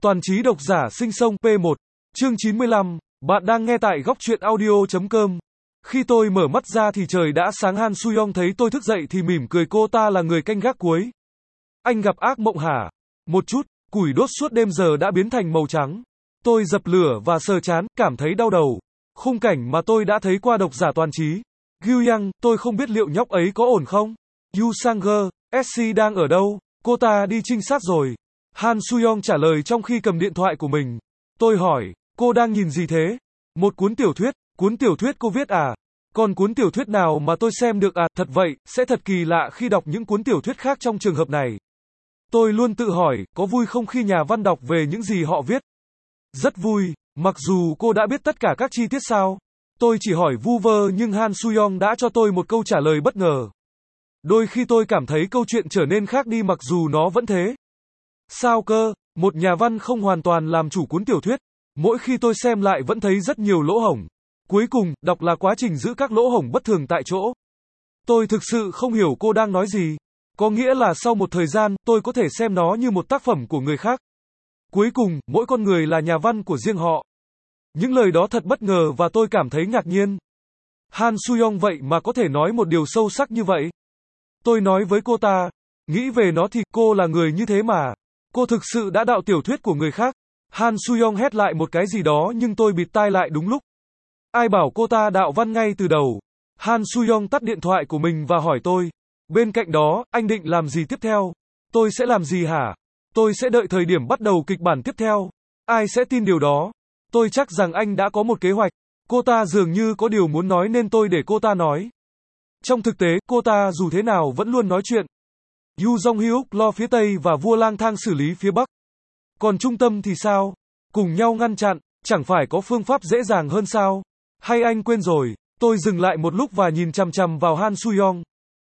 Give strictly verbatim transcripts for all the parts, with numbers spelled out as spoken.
Toàn trí độc giả sinh sông P một, chương chín mươi lăm, bạn đang nghe tại góc truyện audio chấm com. Khi tôi mở mắt ra thì trời đã sáng. Han Soo-young thấy tôi thức dậy thì mỉm cười, cô ta là người canh gác cuối. Anh gặp ác mộng hả? Một chút, củi đốt suốt đêm giờ đã biến thành màu trắng. Tôi dập lửa và sờ trán, cảm thấy đau đầu. Khung cảnh mà tôi đã thấy qua độc giả toàn trí. Gyu-yang, tôi không biết liệu nhóc ấy có ổn không? Yu Sang-ge, ét xê đang ở đâu? Cô ta đi trinh sát rồi. Han Soo-young trả lời trong khi cầm điện thoại của mình. Tôi hỏi, cô đang nhìn gì thế? Một cuốn tiểu thuyết, cuốn tiểu thuyết cô viết à? Còn cuốn tiểu thuyết nào mà tôi xem được à? Thật vậy, sẽ thật kỳ lạ khi đọc những cuốn tiểu thuyết khác trong trường hợp này. Tôi luôn tự hỏi, có vui không khi nhà văn đọc về những gì họ viết? Rất vui, mặc dù cô đã biết tất cả các chi tiết sao? Tôi chỉ hỏi vu vơ nhưng Han Soo-young đã cho tôi một câu trả lời bất ngờ. Đôi khi tôi cảm thấy câu chuyện trở nên khác đi mặc dù nó vẫn thế. Sao cơ? Một nhà văn không hoàn toàn làm chủ cuốn tiểu thuyết. Mỗi khi tôi xem lại vẫn thấy rất nhiều lỗ hổng. Cuối cùng, đọc là quá trình giữ các lỗ hổng bất thường tại chỗ. Tôi thực sự không hiểu cô đang nói gì. Có nghĩa là sau một thời gian, tôi có thể xem nó như một tác phẩm của người khác. Cuối cùng, mỗi con người là nhà văn của riêng họ. Những lời đó thật bất ngờ và tôi cảm thấy ngạc nhiên. Han Soo-young vậy mà có thể nói một điều sâu sắc như vậy. Tôi nói với cô ta, nghĩ về nó thì cô là người như thế mà. Cô thực sự đã đạo tiểu thuyết của người khác. Han Soo-young hét lại một cái gì đó nhưng tôi bịt tai lại đúng lúc. Ai bảo cô ta đạo văn ngay từ đầu. Han Soo-young tắt điện thoại của mình và hỏi tôi. Bên cạnh đó, anh định làm gì tiếp theo? Tôi sẽ làm gì hả? Tôi sẽ đợi thời điểm bắt đầu kịch bản tiếp theo. Ai sẽ tin điều đó? Tôi chắc rằng anh đã có một kế hoạch. Cô ta dường như có điều muốn nói nên tôi để cô ta nói. Trong thực tế, cô ta dù thế nào vẫn luôn nói chuyện. Yu Jong-hyuk lo phía Tây và vua lang thang xử lý phía Bắc. Còn trung tâm thì sao? Cùng nhau ngăn chặn, chẳng phải có phương pháp dễ dàng hơn sao? Hay anh quên rồi? Tôi dừng lại một lúc và nhìn chằm chằm vào Han Soo-young.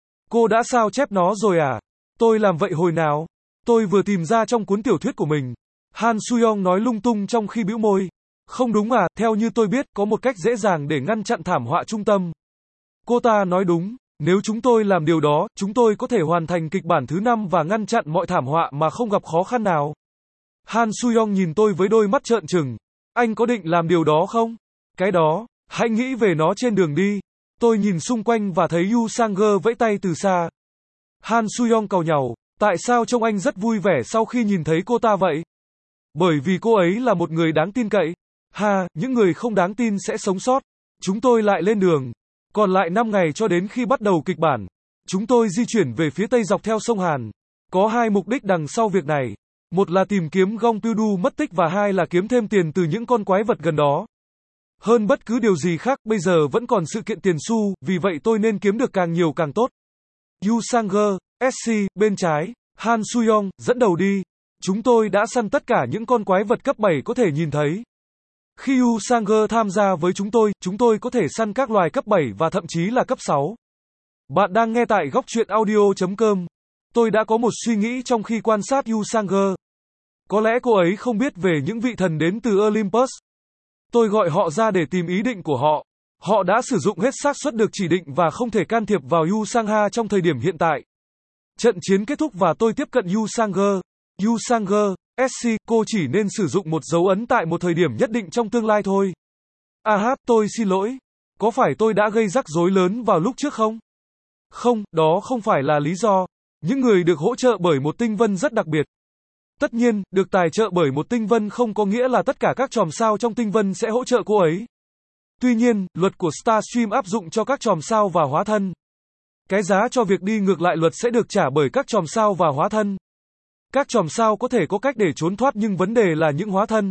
Cô đã sao chép nó rồi à? Tôi làm vậy hồi nào? Tôi vừa tìm ra trong cuốn tiểu thuyết của mình. Han Soo-young nói lung tung trong khi bĩu môi. Không đúng à, theo như tôi biết, có một cách dễ dàng để ngăn chặn thảm họa trung tâm. Cô ta nói đúng, nếu chúng tôi làm điều đó, chúng tôi có thể hoàn thành kịch bản thứ năm và ngăn chặn mọi thảm họa mà không gặp khó khăn nào. Han Soo-young nhìn tôi với đôi mắt trợn trừng. Anh có định làm điều đó không? Cái đó, hãy nghĩ về nó trên đường đi. Tôi nhìn xung quanh và thấy Yu Sang-ge vẫy tay từ xa. Han Soo-young càu nhàu, tại sao trông anh rất vui vẻ sau khi nhìn thấy cô ta vậy? Bởi vì cô ấy là một người đáng tin cậy. Ha, những người không đáng tin sẽ sống sót. Chúng tôi lại lên đường. Còn lại năm ngày cho đến khi bắt đầu kịch bản. Chúng tôi di chuyển về phía Tây dọc theo sông Hàn. Có hai mục đích đằng sau việc này. Một là tìm kiếm Gong Pyu-du mất tích và hai là kiếm thêm tiền từ những con quái vật gần đó. Hơn bất cứ điều gì khác, bây giờ vẫn còn sự kiện tiền xu, vì vậy tôi nên kiếm được càng nhiều càng tốt. Yu Sang-ge, ét xê, bên trái, Han Soo-young, dẫn đầu đi. Chúng tôi đã săn tất cả những con quái vật cấp bảy có thể nhìn thấy. Khi Yu Sang-ge tham gia với chúng tôi, chúng tôi có thể săn các loài cấp bảy và thậm chí là cấp sáu. Bạn đang nghe tại góc truyện audio chấm com. Tôi đã có một suy nghĩ trong khi quan sát Yu Sang-ge. Có lẽ cô ấy không biết về những vị thần đến từ Olympus. Tôi gọi họ ra để tìm ý định của họ. Họ đã sử dụng hết xác suất được chỉ định và không thể can thiệp vào Yu Sang-ha trong thời điểm hiện tại. Trận chiến kết thúc và tôi tiếp cận Yu Sang-ge. Yu Sang-ge, ét xê, cô chỉ nên sử dụng một dấu ấn tại một thời điểm nhất định trong tương lai thôi. À hát, tôi xin lỗi. Có phải tôi đã gây rắc rối lớn vào lúc trước không? Không, đó không phải là lý do. Những người được hỗ trợ bởi một tinh vân rất đặc biệt. Tất nhiên, được tài trợ bởi một tinh vân không có nghĩa là tất cả các chòm sao trong tinh vân sẽ hỗ trợ cô ấy. Tuy nhiên, luật của Starstream áp dụng cho các chòm sao và hóa thân. Cái giá cho việc đi ngược lại luật sẽ được trả bởi các chòm sao và hóa thân. Các chòm sao có thể có cách để trốn thoát nhưng vấn đề là những hóa thân.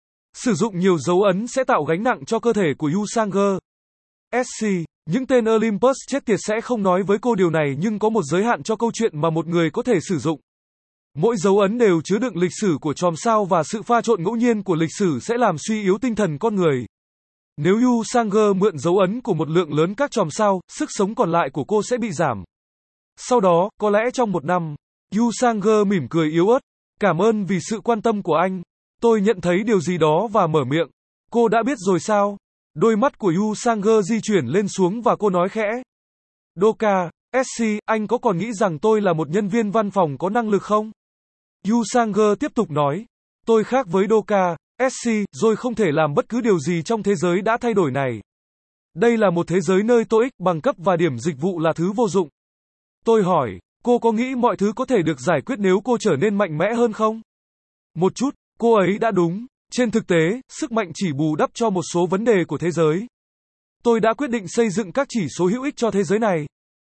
Sử dụng nhiều dấu ấn sẽ tạo gánh nặng cho cơ thể của Yu Sang-ge. ét xê, những tên Olympus chết tiệt sẽ không nói với cô điều này nhưng có một giới hạn cho câu chuyện mà một người có thể sử dụng. Mỗi dấu ấn đều chứa đựng lịch sử của chòm sao và sự pha trộn ngẫu nhiên của lịch sử sẽ làm suy yếu tinh thần con người. Nếu Yu Sang-ge mượn dấu ấn của một lượng lớn các chòm sao, sức sống còn lại của cô sẽ bị giảm. Sau đó, có lẽ trong một năm, Yu Sang-ge mỉm cười yếu ớt. Cảm ơn vì sự quan tâm của anh. Tôi nhận thấy điều gì đó và mở miệng. Cô đã biết rồi sao? Đôi mắt của Yu Sang-ge di chuyển lên xuống và cô nói khẽ. Doka, ét xê, anh có còn nghĩ rằng tôi là một nhân viên văn phòng có năng lực không? Yu Sang-ge tiếp tục nói. Tôi khác với Doka, ét xê, rồi không thể làm bất cứ điều gì trong thế giới đã thay đổi này. Đây là một thế giới nơi tô ích, bằng cấp và điểm dịch vụ là thứ vô dụng. Tôi hỏi, cô có nghĩ mọi thứ có thể được giải quyết nếu cô trở nên mạnh mẽ hơn không? Một chút, cô ấy đã đúng. Trên thực tế, sức mạnh chỉ bù đắp cho một số vấn đề của thế giới. Tôi đã quyết định xây dựng các chỉ số hữu ích cho thế giới này.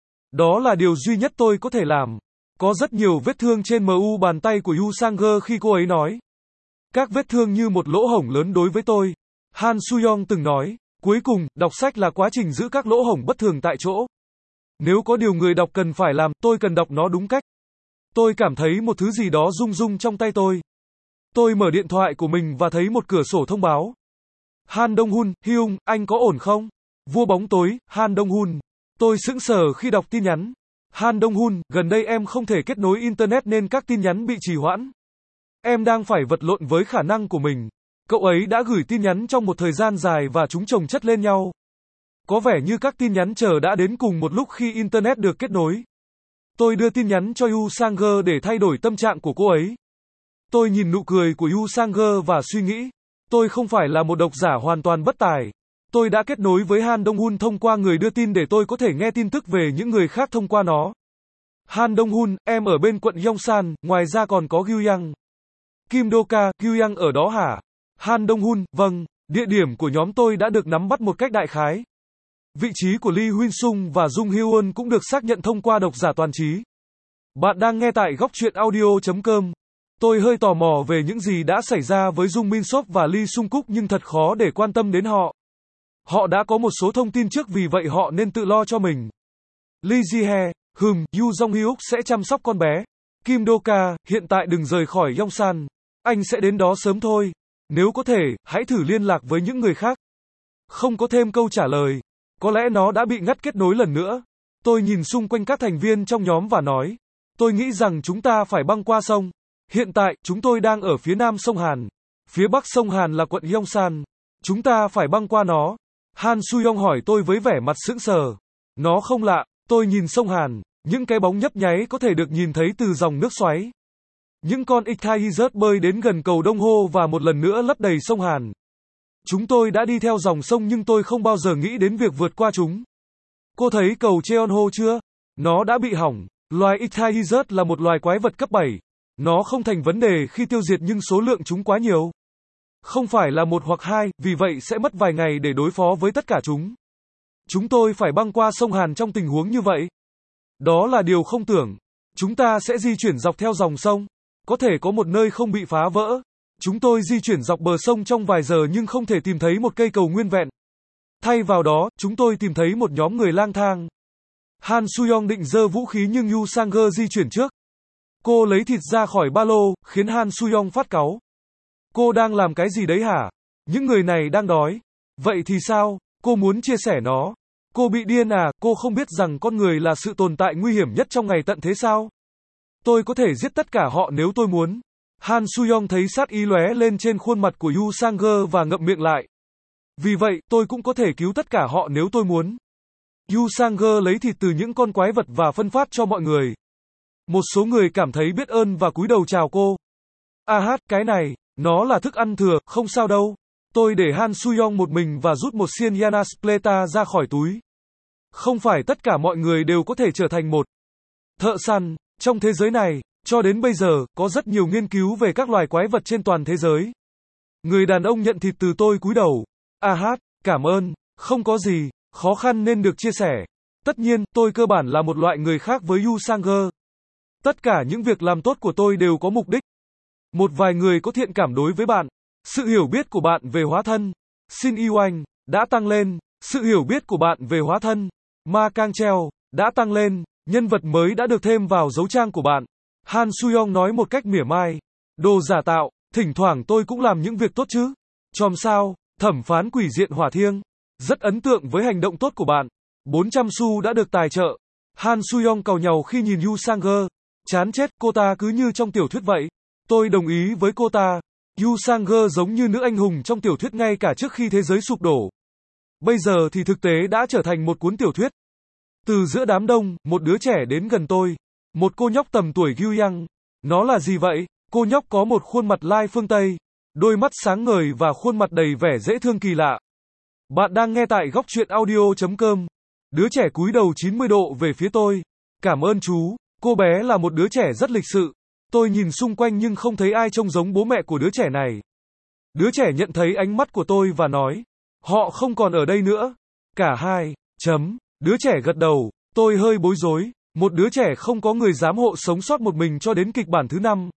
Đó là điều duy nhất tôi có thể làm. Có rất nhiều vết thương trên mu bàn tay của Yu Sang-ge khi cô ấy nói. Các vết thương như một lỗ hổng lớn đối với tôi. Han Soo-young từng nói, cuối cùng, đọc sách là quá trình giữ các lỗ hổng bất thường tại chỗ. Nếu có điều người đọc cần phải làm, tôi cần đọc nó đúng cách. Tôi cảm thấy một thứ gì đó rung rung trong tay tôi. Tôi mở điện thoại của mình và thấy một cửa sổ thông báo. Han Dong-hun, Hyung, anh có ổn không? Vua bóng tối, Han Dong-hun. Tôi sững sờ khi đọc tin nhắn. Han Dong-hun, gần đây em không thể kết nối Internet nên các tin nhắn bị trì hoãn. Em đang phải vật lộn với khả năng của mình. Cậu ấy đã gửi tin nhắn trong một thời gian dài và chúng chồng chất lên nhau. Có vẻ như các tin nhắn chờ đã đến cùng một lúc khi Internet được kết nối. Tôi đưa tin nhắn cho Yu Sang-ge để thay đổi tâm trạng của cô ấy. Tôi nhìn nụ cười của Yu Sang-ge và suy nghĩ, tôi không phải là một độc giả hoàn toàn bất tài. Tôi đã kết nối với Han Dong-hun thông qua người đưa tin để tôi có thể nghe tin tức về những người khác thông qua nó. Han Dong-hun, em ở bên quận Yongsan, ngoài ra còn có Guiyang. Kim Doka, Guiyang ở đó hả? Han Dong-hun, vâng, địa điểm của nhóm tôi đã được nắm bắt một cách đại khái. Vị trí của Lee Huynh-sung và Jung Hyun cũng được xác nhận thông qua độc giả toàn trí. Bạn đang nghe tại góc truyện audio chấm com. Tôi hơi tò mò về những gì đã xảy ra với Jung Min-sop và Lee Sung-kuk nhưng thật khó để quan tâm đến họ. Họ đã có một số thông tin trước vì vậy họ nên tự lo cho mình. Lee Ji-hye, hừm, Yu Jong-hyuk sẽ chăm sóc con bé. Kim Do-ka, hiện tại đừng rời khỏi Yongsan. Anh sẽ đến đó sớm thôi. Nếu có thể, hãy thử liên lạc với những người khác. Không có thêm câu trả lời. Có lẽ nó đã bị ngắt kết nối lần nữa. Tôi nhìn xung quanh các thành viên trong nhóm và nói. Tôi nghĩ rằng chúng ta phải băng qua sông. Hiện tại, chúng tôi đang ở phía nam sông Hàn. Phía bắc sông Hàn là quận Yongsan. Chúng ta phải băng qua nó. Han Soo-young hỏi tôi với vẻ mặt sững sờ. Nó không lạ. Tôi nhìn sông Hàn. Những cái bóng nhấp nháy có thể được nhìn thấy từ dòng nước xoáy. Những con Ichthyosaurus bơi đến gần cầu Đông Hô và một lần nữa lấp đầy sông Hàn. Chúng tôi đã đi theo dòng sông nhưng tôi không bao giờ nghĩ đến việc vượt qua chúng. Cô thấy cầu Cheonho chưa? Nó đã bị hỏng. Loài Ichthyosaurus là một loài quái vật cấp bảy. Nó không thành vấn đề khi tiêu diệt nhưng số lượng chúng quá nhiều. Không phải là một hoặc hai, vì vậy sẽ mất vài ngày để đối phó với tất cả chúng. Chúng tôi phải băng qua sông Hàn trong tình huống như vậy. Đó là điều không tưởng. Chúng ta sẽ di chuyển dọc theo dòng sông. Có thể có một nơi không bị phá vỡ. Chúng tôi di chuyển dọc bờ sông trong vài giờ nhưng không thể tìm thấy một cây cầu nguyên vẹn. Thay vào đó, chúng tôi tìm thấy một nhóm người lang thang. Han Soo-young định giơ vũ khí nhưng Yu Sang-ge di chuyển trước. Cô lấy thịt ra khỏi ba lô, khiến Han Soo-young phát cáu. Cô đang làm cái gì đấy hả? Những người này đang đói. Vậy thì sao? Cô muốn chia sẻ nó. Cô bị điên à? Cô không biết rằng con người là sự tồn tại nguy hiểm nhất trong ngày tận thế sao? Tôi có thể giết tất cả họ nếu tôi muốn. Han Soo-young thấy sát ý lóe lên trên khuôn mặt của Yu Sang-ge và ngậm miệng lại. Vì vậy, tôi cũng có thể cứu tất cả họ nếu tôi muốn. Yu Sang-ge lấy thịt từ những con quái vật và phân phát cho mọi người. Một số người cảm thấy biết ơn và cúi đầu chào cô. À hát, cái này, nó là thức ăn thừa, không sao đâu. Tôi để Han Soo-young một mình và rút một xiên Yana Spleta ra khỏi túi. Không phải tất cả mọi người đều có thể trở thành một thợ săn. Trong thế giới này, cho đến bây giờ, có rất nhiều nghiên cứu về các loài quái vật trên toàn thế giới. Người đàn ông nhận thịt từ tôi cúi đầu. À hát, cảm ơn, không có gì, khó khăn nên được chia sẻ. Tất nhiên, tôi cơ bản là một loại người khác với Yu Sang-ge. Tất cả những việc làm tốt của tôi đều có mục đích. Một vài người có thiện cảm đối với bạn. Sự hiểu biết của bạn về hóa thân, Shin Yi-wang, đã tăng lên. Sự hiểu biết của bạn về hóa thân, Ma Kang-cheo, đã tăng lên. Nhân vật mới đã được thêm vào dấu trang của bạn. Han Soo-young nói một cách mỉa mai. Đồ giả tạo, thỉnh thoảng tôi cũng làm những việc tốt chứ. Chòm sao, thẩm phán quỷ diện hỏa thiêng. Rất ấn tượng với hành động tốt của bạn. bốn trăm xu đã được tài trợ. Han Soo-young càu nhàu khi nhìn Yu Sang-ge. Chán chết, cô ta cứ như trong tiểu thuyết vậy. Tôi đồng ý với cô ta. Yu Sang-ge giống như nữ anh hùng trong tiểu thuyết ngay cả trước khi thế giới sụp đổ. Bây giờ thì thực tế đã trở thành một cuốn tiểu thuyết. Từ giữa đám đông, một đứa trẻ đến gần tôi. Một cô nhóc tầm tuổi Guiyang. Nó là gì vậy? Cô nhóc có một khuôn mặt lai phương Tây, đôi mắt sáng ngời và khuôn mặt đầy vẻ dễ thương kỳ lạ. Bạn đang nghe tại góc truyện audio chấm com. Đứa trẻ cúi đầu chín mươi độ về phía tôi. Cảm ơn chú. Cô bé là một đứa trẻ rất lịch sự. Tôi nhìn xung quanh nhưng không thấy ai trông giống bố mẹ của đứa trẻ này. Đứa trẻ nhận thấy ánh mắt của tôi và nói, họ không còn ở đây nữa. Cả hai, chấm. Đứa trẻ gật đầu, tôi hơi bối rối. Một đứa trẻ không có người giám hộ sống sót một mình cho đến kịch bản thứ năm.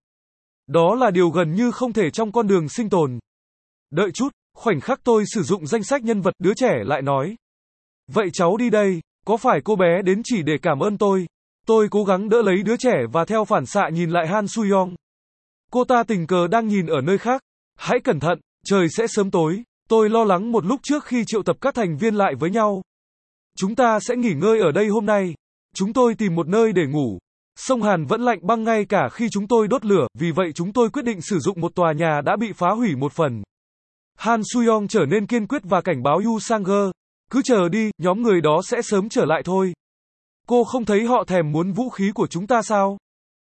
Đó là điều gần như không thể trong con đường sinh tồn. Đợi chút, khoảnh khắc tôi sử dụng danh sách nhân vật, đứa trẻ lại nói. Vậy cháu đi đây, có phải cô bé đến chỉ để cảm ơn tôi? Tôi cố gắng đỡ lấy đứa trẻ và theo phản xạ nhìn lại Han Soo-young. Cô ta tình cờ đang nhìn ở nơi khác. Hãy cẩn thận, trời sẽ sớm tối. Tôi lo lắng một lúc trước khi triệu tập các thành viên lại với nhau. Chúng ta sẽ nghỉ ngơi ở đây hôm nay. Chúng tôi tìm một nơi để ngủ. Sông Hàn vẫn lạnh băng ngay cả khi chúng tôi đốt lửa, vì vậy chúng tôi quyết định sử dụng một tòa nhà đã bị phá hủy một phần. Han Soo-young trở nên kiên quyết và cảnh báo Yu Sang-ge. Cứ chờ đi, nhóm người đó sẽ sớm trở lại thôi. Cô không thấy họ thèm muốn vũ khí của chúng ta sao?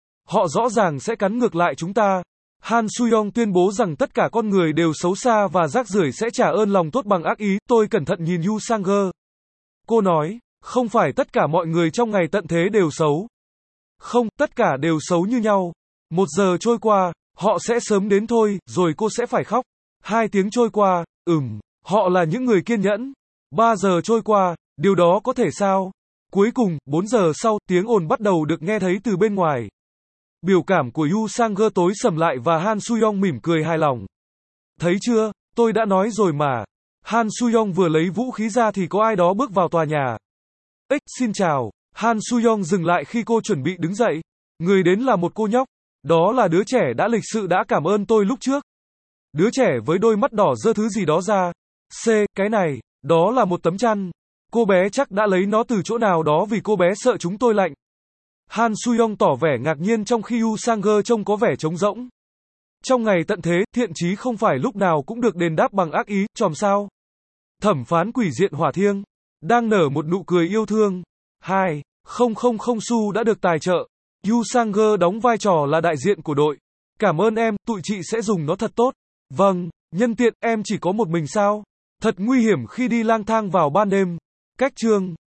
Họ rõ ràng sẽ cắn ngược lại chúng ta. Han Soo-young tuyên bố rằng tất cả con người đều xấu xa và rác rưởi sẽ trả ơn lòng tốt bằng ác ý. Tôi cẩn thận nhìn Yu Sang-ge. Cô nói, không phải tất cả mọi người trong ngày tận thế đều xấu. Không, tất cả đều xấu như nhau. Một giờ trôi qua, họ sẽ sớm đến thôi, rồi cô sẽ phải khóc. Hai tiếng trôi qua, ừm, họ là những người kiên nhẫn. Ba giờ trôi qua, điều đó có thể sao? Cuối cùng, bốn giờ sau, tiếng ồn bắt đầu được nghe thấy từ bên ngoài. Biểu cảm của Yu Sang-ge tối sầm lại và Han Soo-young mỉm cười hài lòng. Thấy chưa, tôi đã nói rồi mà. Han Soo-young vừa lấy vũ khí ra thì có ai đó bước vào tòa nhà. Ích, xin chào. Han Soo-young dừng lại khi cô chuẩn bị đứng dậy. Người đến là một cô nhóc. Đó là đứa trẻ đã lịch sự đã cảm ơn tôi lúc trước. Đứa trẻ với đôi mắt đỏ giơ thứ gì đó ra. C, cái này, đó là một tấm chăn. Cô bé chắc đã lấy nó từ chỗ nào đó vì cô bé sợ chúng tôi lạnh. Han Soo-young tỏ vẻ ngạc nhiên trong khi Yu Sang-ge trông có vẻ trống rỗng. Trong ngày tận thế, thiện chí không phải lúc nào cũng được đền đáp bằng ác ý, chòm sao. Thẩm phán quỷ diện Hỏa Thiêng đang nở một nụ cười yêu thương. Hai, không không không xu đã được tài trợ. Yu Sang-ge đóng vai trò là đại diện của đội. Cảm ơn em, tụi chị sẽ dùng nó thật tốt. Vâng, nhân tiện, em chỉ có một mình sao? Thật nguy hiểm khi đi lang thang vào ban đêm. Cách chương